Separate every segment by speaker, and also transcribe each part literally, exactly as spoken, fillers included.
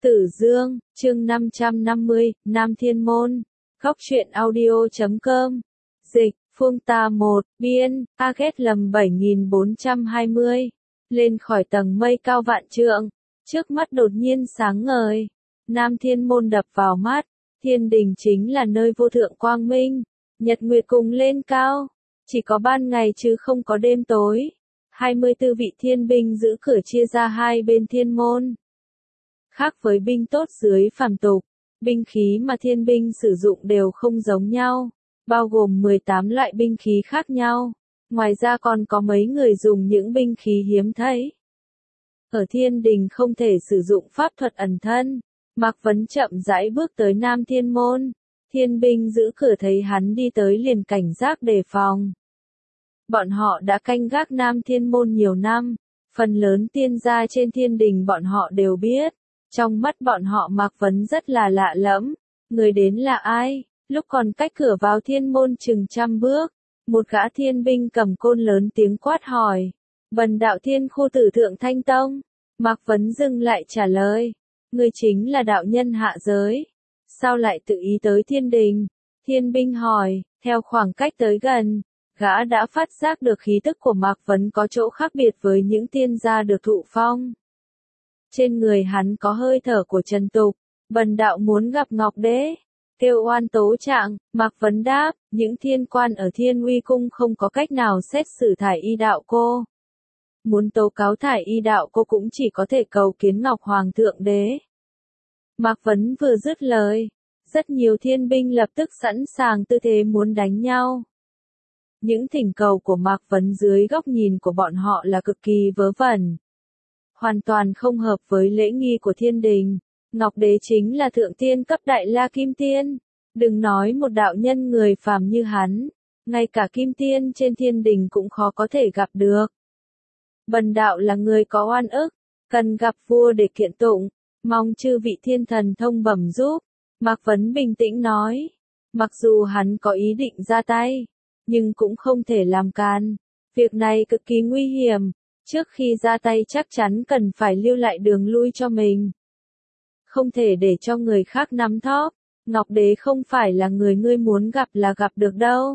Speaker 1: Tử Dương, chương năm trăm năm mươi, Nam Thiên Môn. Góc truyện audio chấm com. Dịch, Phương Tà một, biên, A Ghét lầm bảy nghìn bốn trăm hai mươi. Lên khỏi tầng mây cao vạn trượng, trước mắt đột nhiên sáng ngời. Nam Thiên Môn đập vào mắt, thiên đình chính là nơi vô thượng quang minh, nhật nguyệt cùng lên cao, chỉ có ban ngày chứ không có đêm tối. hai mươi tư vị thiên binh giữ cửa chia ra hai bên thiên môn. Khác với binh tốt dưới phàm tục, binh khí mà thiên binh sử dụng đều không giống nhau, bao gồm mười tám loại binh khí khác nhau. Ngoài ra còn có mấy người dùng những binh khí hiếm thấy. Ở thiên đình không thể sử dụng pháp thuật ẩn thân. Mạc Vấn chậm rãi bước tới Nam Thiên Môn. Thiên binh giữ cửa thấy hắn đi tới liền cảnh giác đề phòng. Bọn họ đã canh gác Nam Thiên Môn nhiều năm, phần lớn tiên gia trên thiên đình bọn họ đều biết. Trong mắt bọn họ Mạc Vấn rất là lạ lẫm. Người đến là ai? Lúc còn cách cửa vào thiên môn chừng trăm bước, một gã thiên binh cầm côn lớn tiếng quát hỏi. Bần đạo thiên khu tử thượng thanh tông. Mạc Vấn dừng lại trả lời. Người chính là đạo nhân hạ giới. Sao lại tự ý tới thiên đình? Thiên binh hỏi. Theo khoảng cách tới gần, gã đã phát giác được khí tức của Mạc Vấn có chỗ khác biệt với những tiên gia được thụ phong. Trên người hắn có hơi thở của trần tục. Bần đạo muốn gặp Ngọc Đế. Kêu oan tố trạng, Mạc Vấn đáp, những thiên quan ở Thiên Uy Cung không có cách nào xét xử thải y đạo cô. Muốn tố cáo thải y đạo cô cũng chỉ có thể cầu kiến Ngọc Hoàng thượng đế. Mạc Vấn vừa dứt lời, rất nhiều thiên binh lập tức sẵn sàng tư thế muốn đánh nhau. Những thỉnh cầu của Mạc Vấn dưới góc nhìn của bọn họ là cực kỳ vớ vẩn. Hoàn toàn không hợp với lễ nghi của thiên đình. Ngọc Đế chính là thượng tiên cấp đại la kim tiên. Đừng nói một đạo nhân người phàm như hắn, ngay cả kim tiên trên thiên đình cũng khó có thể gặp được. Bần đạo là người có oan ức, cần gặp vua để kiện tụng, mong chư vị thiên thần thông bẩm giúp. Mạc Vấn bình tĩnh nói, mặc dù hắn có ý định ra tay, nhưng cũng không thể làm can. Việc này cực kỳ nguy hiểm, trước khi ra tay chắc chắn cần phải lưu lại đường lui cho mình. Không thể để cho người khác nắm thóp. Ngọc Đế không phải là người ngươi muốn gặp là gặp được đâu.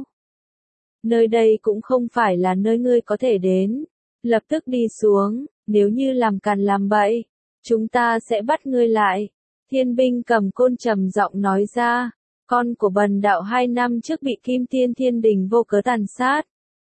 Speaker 1: Nơi đây cũng không phải là nơi ngươi có thể đến. Lập tức đi xuống, nếu như làm càn làm bậy, chúng ta sẽ bắt ngươi lại. Thiên binh cầm côn trầm giọng nói ra, con của bần đạo hai năm trước bị Kim Tiên thiên đình vô cớ tàn sát.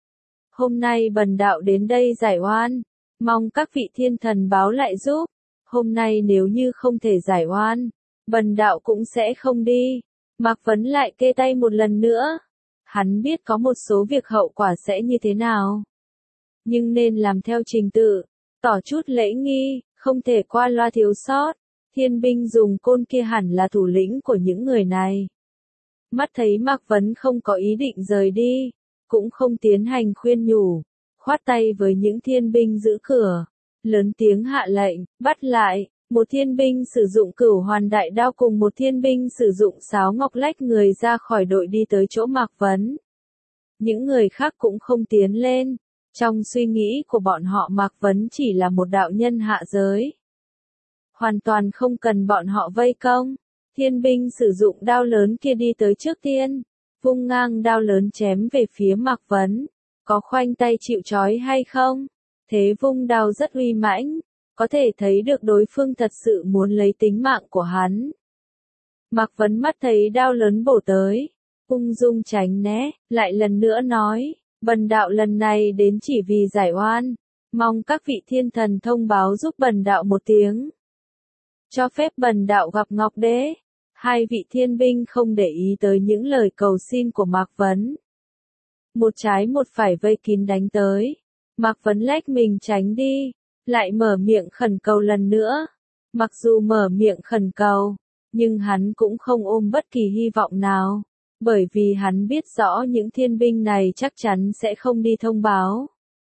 Speaker 1: Hôm nay bần đạo đến đây giải oan, mong các vị thiên thần báo lại giúp. Hôm nay nếu như không thể giải oan, bần đạo cũng sẽ không đi. Mạc Vấn lại kê tay một lần nữa. Hắn biết có một số việc hậu quả sẽ như thế nào. Nhưng nên làm theo trình tự, tỏ chút lễ nghi, không thể qua loa thiếu sót. Thiên binh dùng côn kia hẳn là thủ lĩnh của những người này. Mắt thấy Mạc Vấn không có ý định rời đi, cũng không tiến hành khuyên nhủ, khoát tay với những thiên binh giữ cửa. Lớn tiếng hạ lệnh, bắt lại, một thiên binh sử dụng cửu hoàn đại đao cùng một thiên binh sử dụng sáo ngọc lách người ra khỏi đội đi tới chỗ Mạc Vấn. Những người khác cũng không tiến lên, trong suy nghĩ của bọn họ Mạc Vấn chỉ là một đạo nhân hạ giới. Hoàn toàn không cần bọn họ vây công, thiên binh sử dụng đao lớn kia đi tới trước tiên, vung ngang đao lớn chém về phía Mạc Vấn, có khoanh tay chịu trói hay không? Thế vung đao rất uy mãnh, có thể thấy được đối phương thật sự muốn lấy tính mạng của hắn. Mạc Vấn mắt thấy đao lớn bổ tới, ung dung tránh né, lại lần nữa nói, bần đạo lần này đến chỉ vì giải oan, mong các vị thiên thần thông báo giúp bần đạo một tiếng. Cho phép bần đạo gặp Ngọc Đế. Hai vị thiên binh không để ý tới những lời cầu xin của Mạc Vấn. Một trái một phải vây kín đánh tới. Mạc Vấn lách mình tránh đi, lại mở miệng khẩn cầu lần nữa. Mặc dù mở miệng khẩn cầu, nhưng hắn cũng không ôm bất kỳ hy vọng nào, bởi vì hắn biết rõ những thiên binh này chắc chắn sẽ không đi thông báo.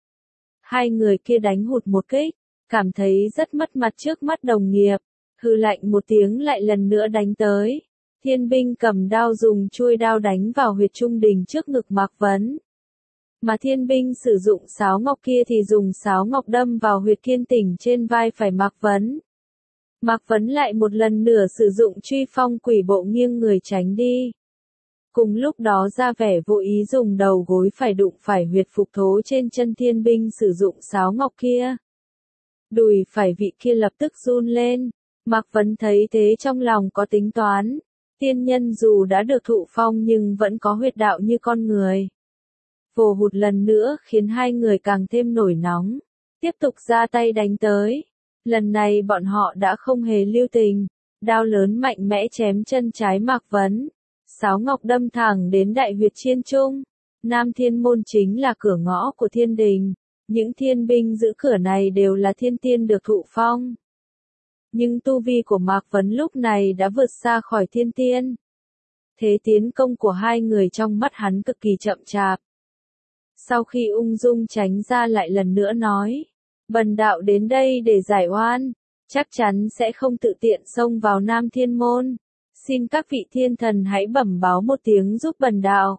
Speaker 1: Hai người kia đánh hụt một kích, cảm thấy rất mất mặt trước mắt đồng nghiệp, hừ lạnh một tiếng lại lần nữa đánh tới. Thiên binh cầm đao dùng chuôi đao đánh vào huyệt trung đình trước ngực Mạc Vấn. Mà thiên binh sử dụng sáo ngọc kia thì dùng sáo ngọc đâm vào huyệt kiên tỉnh trên vai phải Mạc Vấn. Mạc Vấn lại một lần nữa sử dụng truy phong quỷ bộ nghiêng người tránh đi. Cùng lúc đó ra vẻ vô ý dùng đầu gối phải đụng phải huyệt phục thố trên chân thiên binh sử dụng sáo ngọc kia. Đùi phải vị kia lập tức run lên. Mạc Vấn thấy thế trong lòng có tính toán. Tiên nhân dù đã được thụ phong nhưng vẫn có huyệt đạo như con người. Vồ hụt lần nữa khiến hai người càng thêm nổi nóng. Tiếp tục ra tay đánh tới. Lần này bọn họ đã không hề lưu tình. Đao lớn mạnh mẽ chém chân trái Mạc Vấn. Sáo ngọc đâm thẳng đến đại huyệt chiên trung. Nam Thiên Môn chính là cửa ngõ của thiên đình. Những thiên binh giữ cửa này đều là thiên tiên được thụ phong. Nhưng tu vi của Mạc Vấn lúc này đã vượt xa khỏi thiên tiên. Thế tiến công của hai người trong mắt hắn cực kỳ chậm chạp. Sau khi ung dung tránh ra lại lần nữa nói. Bần đạo đến đây để giải oan. Chắc chắn sẽ không tự tiện xông vào Nam Thiên Môn. Xin các vị thiên thần hãy bẩm báo một tiếng giúp bần đạo.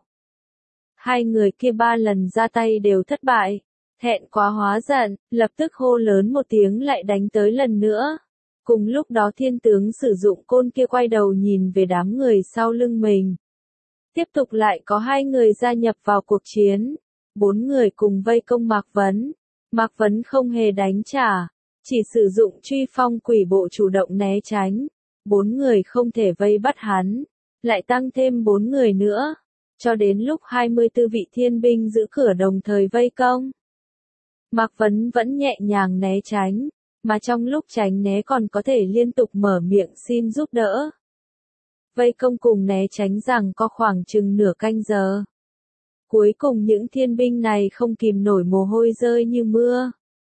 Speaker 1: Hai người kia ba lần ra tay đều thất bại. Thẹn quá hóa giận, lập tức hô lớn một tiếng lại đánh tới lần nữa. Cùng lúc đó thiên tướng sử dụng côn kia quay đầu nhìn về đám người sau lưng mình. Tiếp tục lại có hai người gia nhập vào cuộc chiến. Bốn người cùng vây công Mạc Vấn. Mạc Vấn không hề đánh trả. Chỉ sử dụng truy phong quỷ bộ chủ động né tránh. Bốn người không thể vây bắt hắn. Lại tăng thêm bốn người nữa. Cho đến lúc hai mươi tư vị thiên binh giữ cửa đồng thời vây công. Mạc Vấn vẫn nhẹ nhàng né tránh. Mà trong lúc tránh né còn có thể liên tục mở miệng xin giúp đỡ. Vây công cùng né tránh rằng có khoảng chừng nửa canh giờ. Cuối cùng những thiên binh này không kìm nổi mồ hôi rơi như mưa.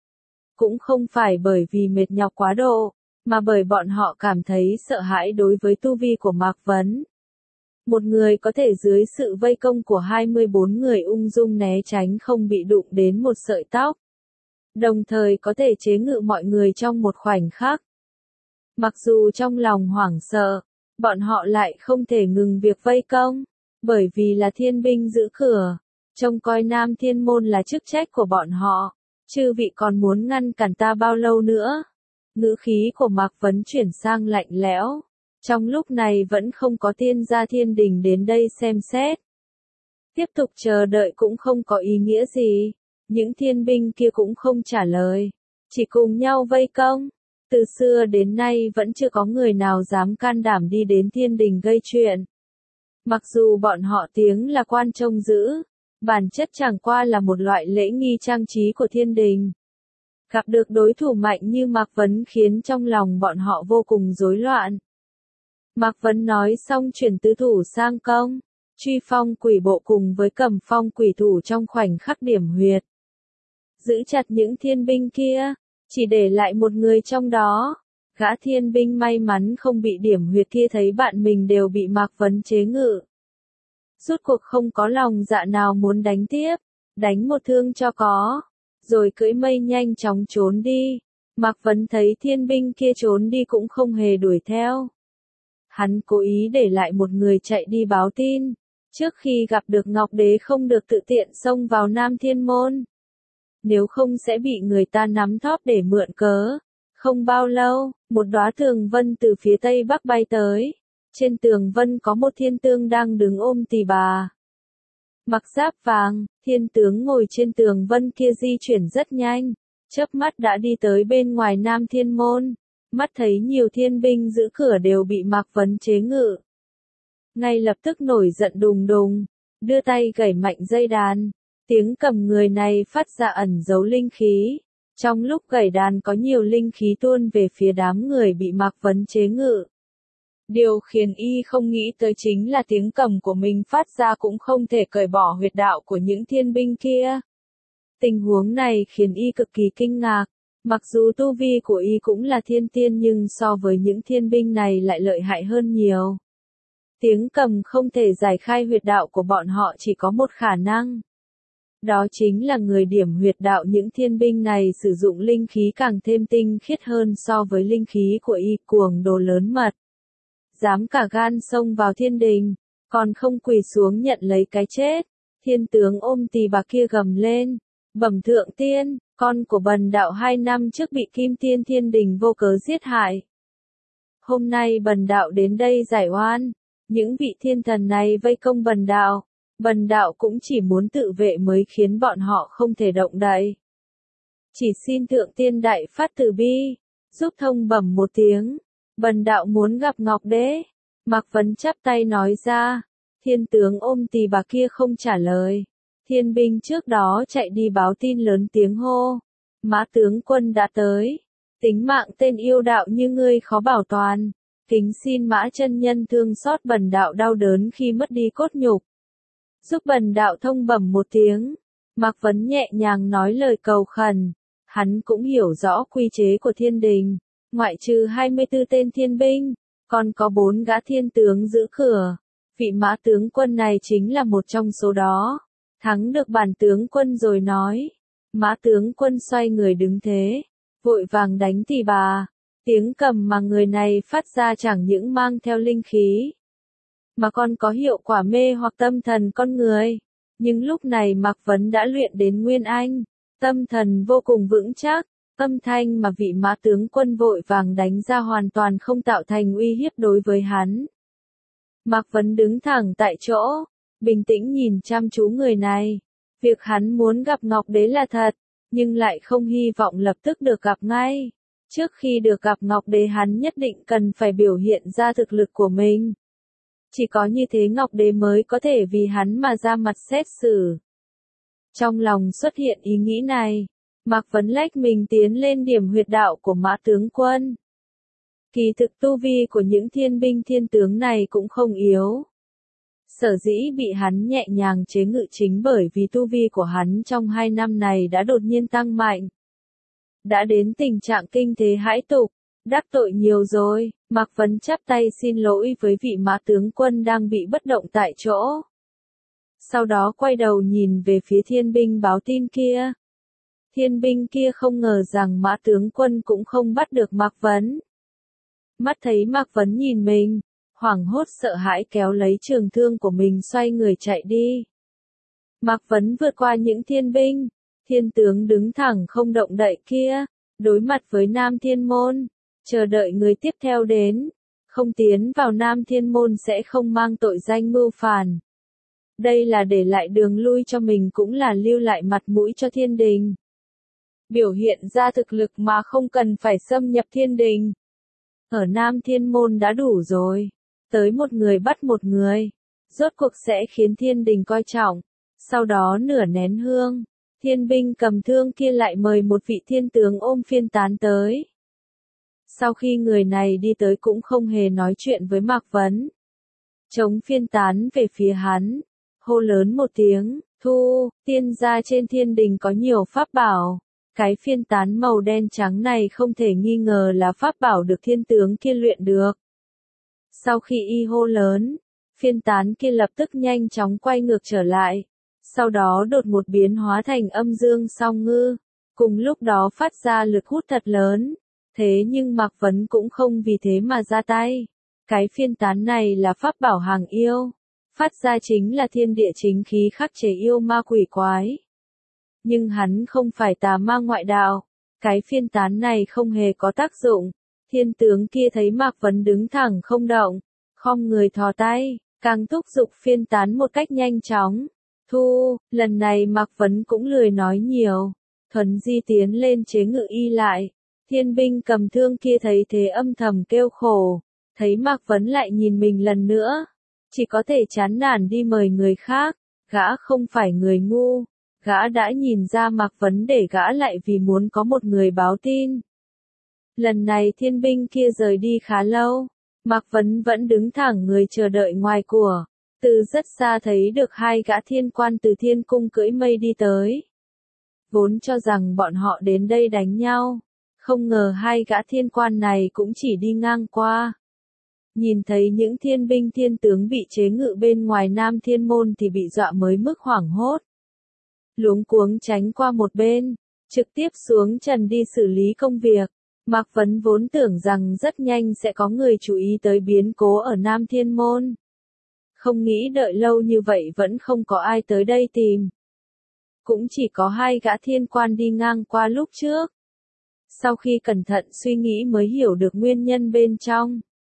Speaker 1: Cũng không phải bởi vì mệt nhọc quá độ, mà bởi bọn họ cảm thấy sợ hãi đối với tu vi của Mạc Vấn. Một người có thể dưới sự vây công của hai mươi bốn người ung dung né tránh không bị đụng đến một sợi tóc. Đồng thời có thể chế ngự mọi người trong một khoảnh khắc. Mặc dù trong lòng hoảng sợ, bọn họ lại không thể ngừng việc vây công, bởi vì là thiên binh giữ cửa, trông coi Nam Thiên Môn là chức trách của bọn họ. Chư vị còn muốn ngăn cản ta bao lâu nữa? Ngữ khí của Mạc Vấn chuyển sang lạnh lẽo. Trong lúc này vẫn không có tiên gia thiên đình đến đây xem xét. Tiếp tục chờ đợi cũng không có ý nghĩa gì. Những thiên binh kia cũng không trả lời. Chỉ cùng nhau vây công. Từ xưa đến nay vẫn chưa có người nào dám can đảm đi đến thiên đình gây chuyện. Mặc dù bọn họ tiếng là quan trông giữ. Bản chất chẳng qua là một loại lễ nghi trang trí của thiên đình. Gặp được đối thủ mạnh như Mạc Vấn khiến trong lòng bọn họ vô cùng rối loạn. Mạc Vấn nói xong chuyển tứ thủ sang công. Truy phong quỷ bộ cùng với cầm phong quỷ thủ trong khoảnh khắc điểm huyệt. Giữ chặt những thiên binh kia. Chỉ để lại một người trong đó. Gã thiên binh may mắn không bị điểm huyệt kia thấy bạn mình đều bị Mạc Vấn chế ngự. Rốt cuộc không có lòng dạ nào muốn đánh tiếp. Đánh một thương cho có. Rồi cưỡi mây nhanh chóng trốn đi. Mạc Vấn thấy thiên binh kia trốn đi cũng không hề đuổi theo. Hắn cố ý để lại một người chạy đi báo tin. Trước khi gặp được Ngọc Đế không được tự tiện xông vào Nam Thiên Môn. Nếu không sẽ bị người ta nắm thóp để mượn cớ. Không bao lâu, một đóa tường vân từ phía tây bắc bay tới. Trên tường vân có một thiên tướng đang đứng ôm tỳ bà. Mặc giáp vàng, thiên tướng ngồi trên tường vân kia di chuyển rất nhanh. Chớp mắt đã đi tới bên ngoài Nam Thiên Môn. Mắt thấy nhiều thiên binh giữ cửa đều bị Mạc Vấn chế ngự. Ngay lập tức nổi giận đùng đùng. Đưa tay gảy mạnh dây đàn. Tiếng cầm người này phát ra ẩn giấu linh khí. Trong lúc gảy đàn có nhiều linh khí tuôn về phía đám người bị Mạc Vấn chế ngự. Điều khiến y không nghĩ tới chính là tiếng cầm của mình phát ra cũng không thể cởi bỏ huyệt đạo của những thiên binh kia. Tình huống này khiến y cực kỳ kinh ngạc. Mặc dù tu vi của y cũng là thiên tiên nhưng so với những thiên binh này lại lợi hại hơn nhiều. Tiếng cầm không thể giải khai huyệt đạo của bọn họ chỉ có một khả năng. Đó chính là người điểm huyệt đạo những thiên binh này sử dụng linh khí càng thêm tinh khiết hơn so với linh khí của y, cuồng đồ lớn mật. Dám cả gan xông vào thiên đình, còn không quỳ xuống nhận lấy cái chết. Thiên tướng ôm tỳ bà kia gầm lên. Bẩm thượng tiên, con của bần đạo hai năm trước bị Kim Tiên Thiên Đình vô cớ giết hại. Hôm nay bần đạo đến đây giải oan, những vị thiên thần này vây công bần đạo, bần đạo cũng chỉ muốn tự vệ mới khiến bọn họ không thể động đậy. Chỉ xin thượng tiên đại phát từ bi, giúp thông bẩm một tiếng, bần đạo muốn gặp Ngọc Đế. Mạc Vấn chắp tay nói ra, thiên tướng ôm tỳ bà kia không trả lời. Thiên binh trước đó chạy đi báo tin lớn tiếng hô, Mã tướng quân đã tới, tính mạng tên yêu đạo như ngươi khó bảo toàn, kính xin Mã chân nhân thương xót bần đạo đau đớn khi mất đi cốt nhục. Giúp bần đạo thông bẩm một tiếng. Mạc Vấn nhẹ nhàng nói lời cầu khẩn, hắn cũng hiểu rõ quy chế của thiên đình, ngoại trừ hai mươi tư tên thiên binh, còn có bốn gã thiên tướng giữ cửa. Vị Mã tướng quân này chính là một trong số đó. Thắng được bản tướng quân rồi nói. Mã tướng quân xoay người đứng thế, vội vàng đánh tỳ bà. Tiếng cầm mà người này phát ra chẳng những mang theo linh khí, mà còn có hiệu quả mê hoặc tâm thần con người. Nhưng lúc này Mạc Vấn đã luyện đến Nguyên Anh, tâm thần vô cùng vững chắc, âm thanh mà vị Mã tướng quân vội vàng đánh ra hoàn toàn không tạo thành uy hiếp đối với hắn. Mạc Vấn đứng thẳng tại chỗ, bình tĩnh nhìn chăm chú người này. Việc hắn muốn gặp Ngọc Đế là thật, nhưng lại không hy vọng lập tức được gặp ngay. Trước khi được gặp Ngọc Đế hắn nhất định cần phải biểu hiện ra thực lực của mình. Chỉ có như thế Ngọc Đế mới có thể vì hắn mà ra mặt xét xử. Trong lòng xuất hiện ý nghĩ này, Mạc Vấn lách mình tiến lên điểm huyệt đạo của Mã tướng quân. Kỳ thực tu vi của những thiên binh thiên tướng này cũng không yếu. Sở dĩ bị hắn nhẹ nhàng chế ngự chính bởi vì tu vi của hắn trong hai năm này đã đột nhiên tăng mạnh. Đã đến tình trạng kinh thế hãi tục, đắc tội nhiều rồi. Mạc Vấn chắp tay xin lỗi với vị Mã tướng quân đang bị bất động tại chỗ. Sau đó quay đầu nhìn về phía thiên binh báo tin kia. Thiên binh kia không ngờ rằng Mã tướng quân cũng không bắt được Mạc Vấn. Mắt thấy Mạc Vấn nhìn mình, hoảng hốt sợ hãi kéo lấy trường thương của mình xoay người chạy đi. Mạc Vấn vượt qua những thiên binh, thiên tướng đứng thẳng không động đậy kia, đối mặt với Nam Thiên Môn, chờ đợi người tiếp theo đến. Không tiến vào Nam Thiên Môn sẽ không mang tội danh mưu phản. Đây là để lại đường lui cho mình cũng là lưu lại mặt mũi cho thiên đình. Biểu hiện ra thực lực mà không cần phải xâm nhập thiên đình. Ở Nam Thiên Môn đã đủ rồi. Tới một người bắt một người. Rốt cuộc sẽ khiến thiên đình coi trọng. Sau đó nửa nén hương, thiên binh cầm thương kia lại mời một vị thiên tướng ôm phiên tán tới. Sau khi người này đi tới cũng không hề nói chuyện với Mạc Vấn. Chống phiên tán về phía hắn, hô lớn một tiếng, thu, tiên gia trên thiên đình có nhiều pháp bảo. Cái phiên tán màu đen trắng này không thể nghi ngờ là pháp bảo được thiên tướng kia luyện được. Sau khi y hô lớn, phiên tán kia lập tức nhanh chóng quay ngược trở lại. Sau đó đột một biến hóa thành âm dương song ngư, cùng lúc đó phát ra lực hút thật lớn. Thế nhưng Mạc Vấn cũng không vì thế mà ra tay. Cái phiên tán này là pháp bảo hàng yêu. Phát ra chính là thiên địa chính khí khắc chế yêu ma quỷ quái. Nhưng hắn không phải tà ma ngoại đạo. Cái phiên tán này không hề có tác dụng. Thiên tướng kia thấy Mạc Vấn đứng thẳng không động, khom người thò tay, càng thúc giục phiên tán một cách nhanh chóng. Thu, lần này Mạc Vấn cũng lười nói nhiều. Thuấn di tiến lên chế ngự y lại. Thiên binh cầm thương kia thấy thế âm thầm kêu khổ. Thấy Mạc Vấn lại nhìn mình lần nữa. Chỉ có thể chán nản đi mời người khác. Gã không phải người ngu. Gã đã nhìn ra Mạc Vấn để gã lại vì muốn có một người báo tin. Lần này thiên binh kia rời đi khá lâu. Mạc Vấn vẫn đứng thẳng người chờ đợi ngoài của. Từ rất xa thấy được hai gã thiên quan từ thiên cung cưỡi mây đi tới. Vốn cho rằng bọn họ đến đây đánh nhau. Không ngờ hai gã thiên quan này cũng chỉ đi ngang qua. Nhìn thấy những thiên binh thiên tướng bị chế ngự bên ngoài Nam Thiên Môn thì bị dọa mới mức hoảng hốt. Luống cuống tránh qua một bên, trực tiếp xuống trần đi xử lý công việc. Mạc Vấn vốn tưởng rằng rất nhanh sẽ có người chú ý tới biến cố ở Nam Thiên Môn. Không nghĩ đợi lâu như vậy vẫn không có ai tới đây tìm. Cũng chỉ có hai gã thiên quan đi ngang qua lúc trước. Sau khi cẩn thận suy nghĩ mới hiểu được nguyên nhân bên trong.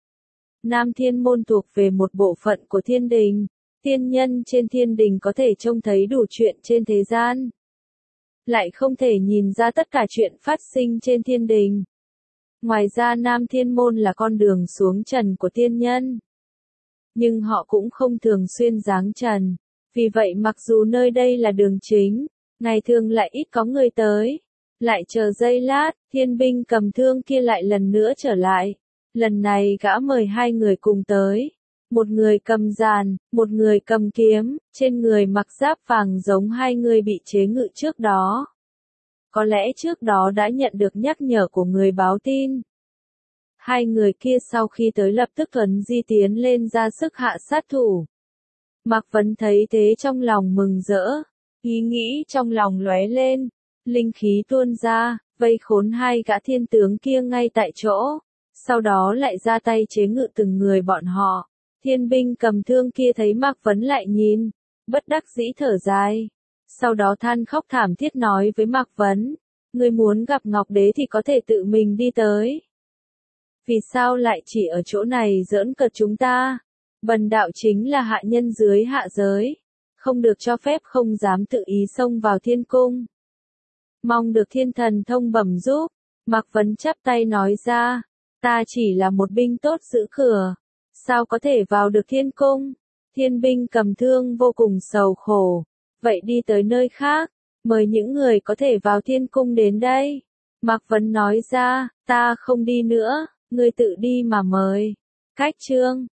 Speaker 1: Nam Thiên Môn thuộc về một bộ phận của thiên đình. Tiên nhân trên thiên đình có thể trông thấy đủ chuyện trên thế gian, lại không thể nhìn ra tất cả chuyện phát sinh trên thiên đình. Ngoài ra Nam Thiên Môn là con đường xuống trần của tiên nhân. Nhưng họ cũng không thường xuyên giáng trần. Vì vậy mặc dù nơi đây là đường chính, ngày thường lại ít có người tới. Lại chờ giây lát, thiên binh cầm thương kia lại lần nữa trở lại. Lần này gã mời hai người cùng tới. Một người cầm giàn, một người cầm kiếm, trên người mặc giáp vàng giống hai người bị chế ngự trước đó. Có lẽ trước đó đã nhận được nhắc nhở của người báo tin. Hai người kia sau khi tới lập tức tuấn di tiến lên ra sức hạ sát thủ. Mạc Vấn thấy thế trong lòng mừng rỡ, ý nghĩ trong lòng lóe lên, linh khí tuôn ra, vây khốn hai gã thiên tướng kia ngay tại chỗ, sau đó lại ra tay chế ngự từng người bọn họ. Thiên binh cầm thương kia thấy Mạc Vấn lại nhìn, bất đắc dĩ thở dài, sau đó than khóc thảm thiết nói với Mạc Vấn, người muốn gặp Ngọc Đế thì có thể tự mình đi tới. Vì sao lại chỉ ở chỗ này giỡn cợt chúng ta? Bần đạo chính là hạ nhân dưới hạ giới, không được cho phép, không dám tự ý xông vào thiên cung. Mong được thiên thần thông bẩm giúp. Mạc Vấn chắp tay nói ra, ta chỉ là một binh tốt giữ cửa, sao có thể vào được thiên cung? Thiên binh cầm thương vô cùng sầu khổ, vậy đi tới nơi khác, mời những người có thể vào thiên cung đến đây. Mạc Vấn nói ra, ta không đi nữa, ngươi tự đi mà mời. Cách chương